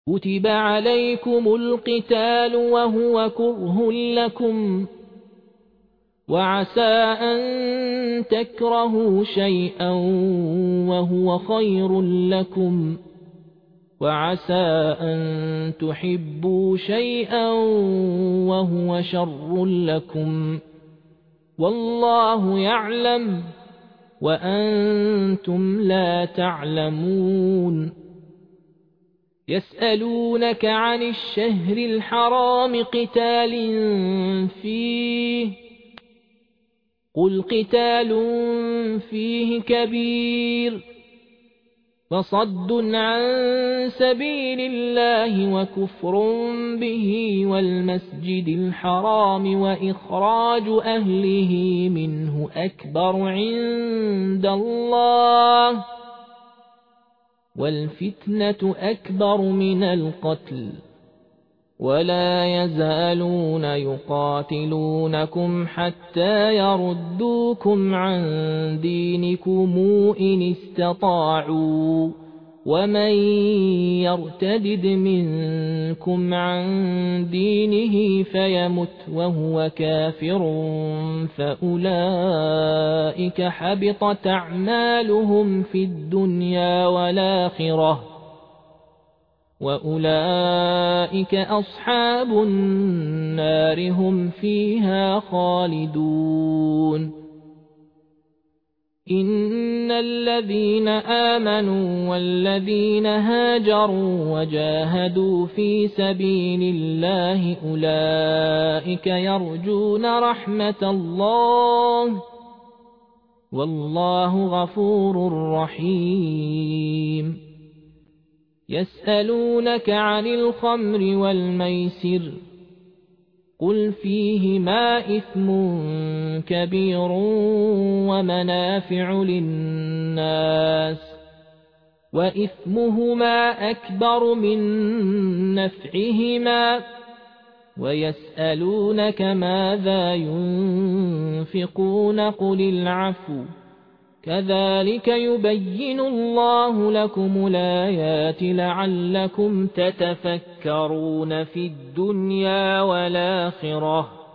كتب عليكم القتال وهو كره لكم وعسى أن تكرهوا شيئا وهو خير لكم وعسى أن تحبوا شيئا وهو شر لكم والله يعلم وأنتم لا تعلمون يسألونك عن الشهر الحرام قتال فيه قل قتال فيه كبير وصد عن سبيل الله وكفر به والمسجد الحرام وإخراج أهله منه أكبر عند الله والفتنة أكبر من القتل ولا يزالون يقاتلونكم حتى يردوكم عن دينكم إن استطاعوا ومن يرتدد منكم عن دينه فيمت وهو كافر فأولئك حبطت أعمالهم في الدنيا والآخرة وأولئك أصحاب النار هم فيها خالدون إن الذين آمنوا والذين هاجروا وجاهدوا في سبيل الله أولئك يرجون رحمة الله والله غفور رحيم يسألونك عن الخمر والميسر قل فيهما إثم كبير ومنافع للناس وإثمهما أكبر من نفعهما ويسألونك ماذا ينفقون قل العفو كذلك يبين الله لكم الآيات لعلكم تتفكرون في الدنيا والآخرة